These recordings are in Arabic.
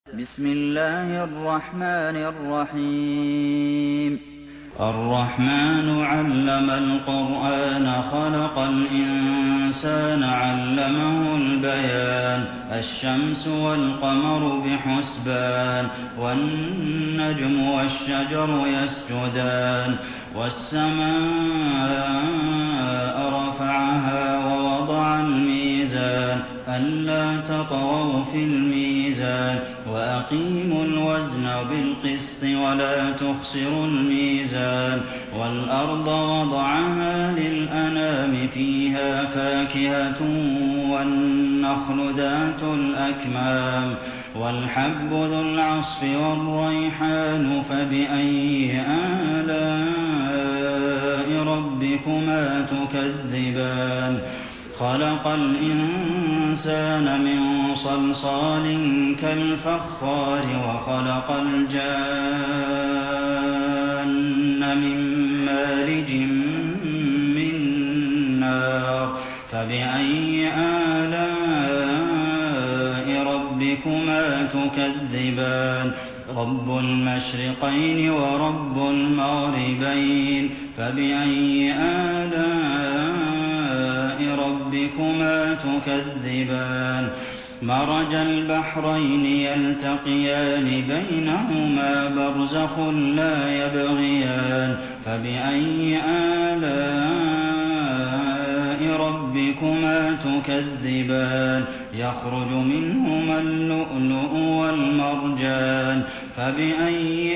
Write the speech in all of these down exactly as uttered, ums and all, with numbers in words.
بسم الله الرحمن الرحيم الرحمن علم القرآن خلق الإنسان علمه البيان الشمس والقمر بحسبان والنجم والشجر يسجدان والسماء رفعها ووضع الميزان ألا تطغوا في الميزان وأقيموا الوزن بالقسط ولا تخسروا الميزان والأرض وضعها للأنام فيها فاكهة والنخل ذات الأكمام والحب ذو العصف والريحان فبأي آلاء ربكما تكذبان خلق الإنسان من صلصال كالفخار وخلق الجان من مارج من نار فبأي آلاء ربكما تكذبان رب المشرقين ورب المغربين فبأي آلاء ربكما تكذبان مرج البحرين يلتقيان بينهما برزخ لا يبغيان فبأي آلاء ربكما تكذبان يخرج منهما اللؤلؤ والمرجان فبأي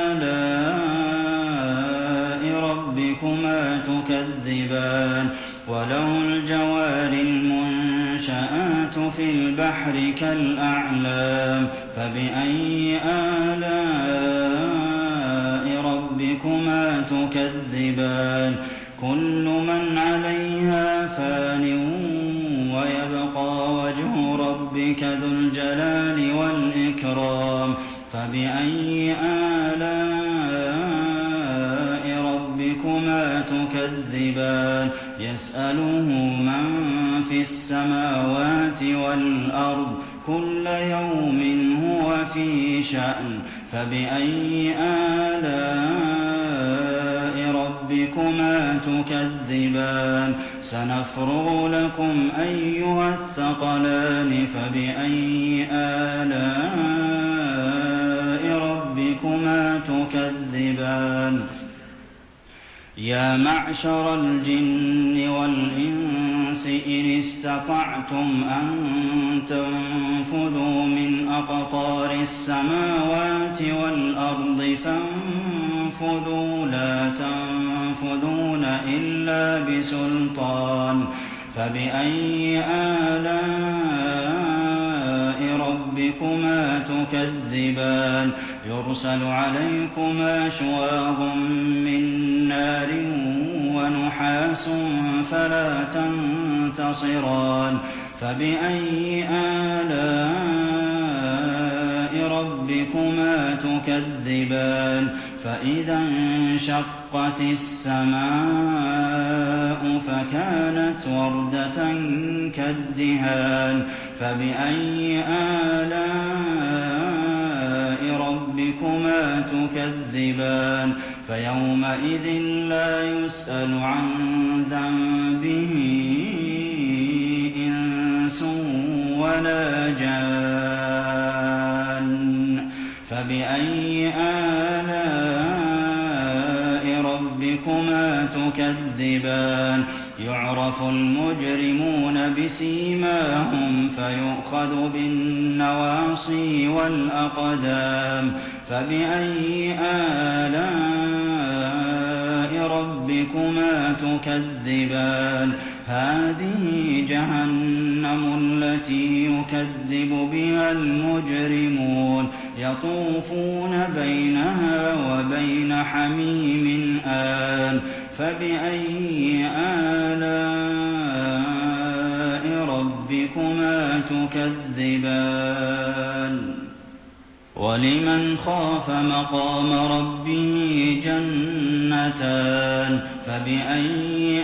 آلاء ربكما تكذبان وله الجوار المنشآت في البحر كالأعلام فبأي آلاء ربكما تكذبان كل من عليها فان ويبقى وجه ربك ذو الجلال والإكرام فبأي آلاء ربكما تكذبان يسأله من في السماوات والأرض كل يوم هو في شأن فبأي آلاء ربكما تكذبان سنفرغ لكم أيها الثقلان فبأي آلاء ربكما تكذبان يا معشر الجن والإنس إن استطعتم أن تنفذوا من أقطار السماوات والأرض فانفذوا لا تنفذون إلا بسلطان فبأي آلاء ربكما تكذبان يرسل عليكما شواظ من نار ونحاس فلا تنتصران فبأي آلاء ربكما تكذبان فإذا انشقت السماء فكانت وردة كالدهان فبأي آلاء ربكما تكذبان فيومئذ لا يسأل عن ذنبه إنس ولا جان فبأي آلاء ربكما تكذبان يعرف المجرمون بسيماهم فيؤخذ بالنواصي والأقدام فبأي آلاء ربكما تكذبان هذه جهنم التي يكذب بها المجرمون يطوفون بينها وبين حميم آن فبأي آلاء ربكما تكذبان ولمن خاف مقام ربه جنتان فبأي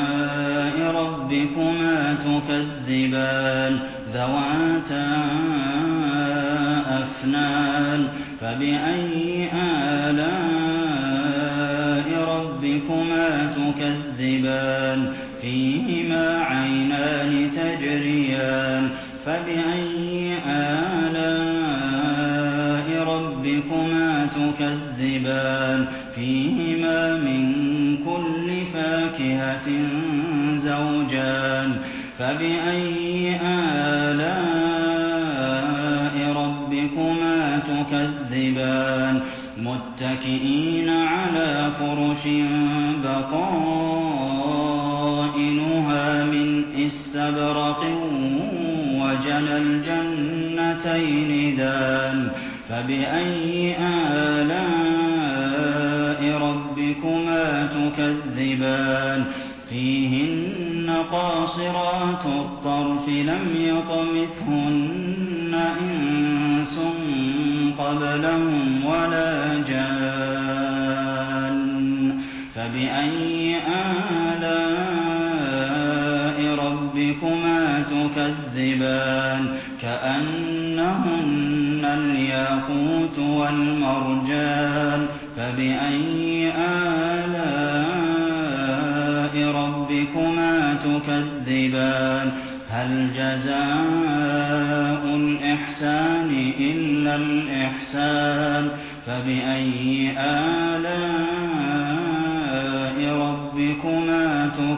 آلاء ربكما تكذبان ذواتا فبأي آلاء ربكما تكذبان فيهما عينان تجريان فبأي آلاء ربكما تكذبان فيهما من كل فاكهة زوجان فبأي آلاء ربكما تكذبان متكئين على فرش بطائنها من استبرق وجنى الجنتين دان فبأي آلاء ربكما تكذبان فيهن قاصرات الطرف لم يطمثهن إنس قبلهم ولا جان فبأي آلاء ربكما تكذبان كأنهن الياقوت والمرجان فبأي آلاء ربكما تكذبان هل جزاء الإحسان إلا الإحسان فبأي آلاء ربكما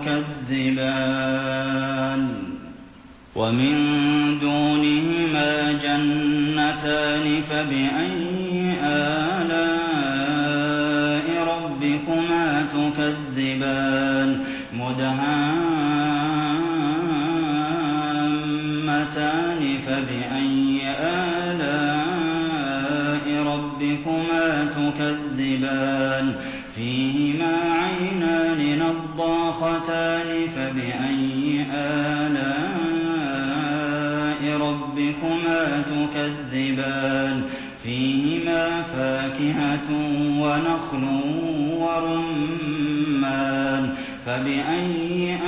تكذبان ومن دونهما جنتان فبأي آلاء ربكما تكذبان مدهامتان فبأي آلاء ربكما تكذبان فيهما عينان نضاختان فبأي آلاء ربكما تكذبان فيهما فاكهة ونخل ورمان فبأي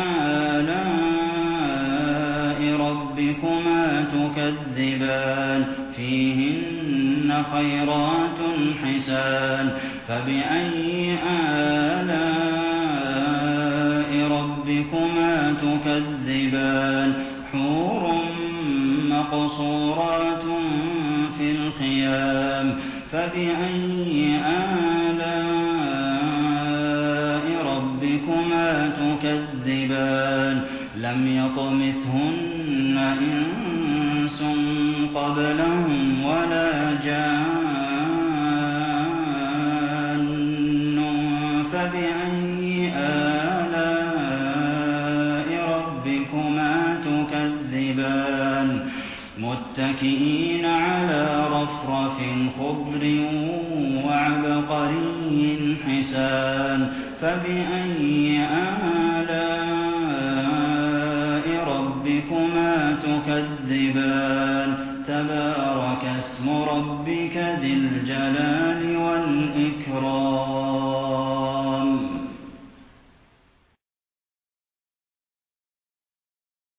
آلاء ربكما تكذبان فيهن خيرات حسان فبأي آلاء ربكما تكذبان حور مقصورات في الخيام فبأي آلاء ربكما تكذبان لم يطمثهن إنس قبلهم ولا جان فبأي آلاء ربكما تكذبان متكئين على رفرف خضر وعبقري حسان فبأي آلاء ربكما تكذبان تبارك اسم ربك ذي الجلال والإكرام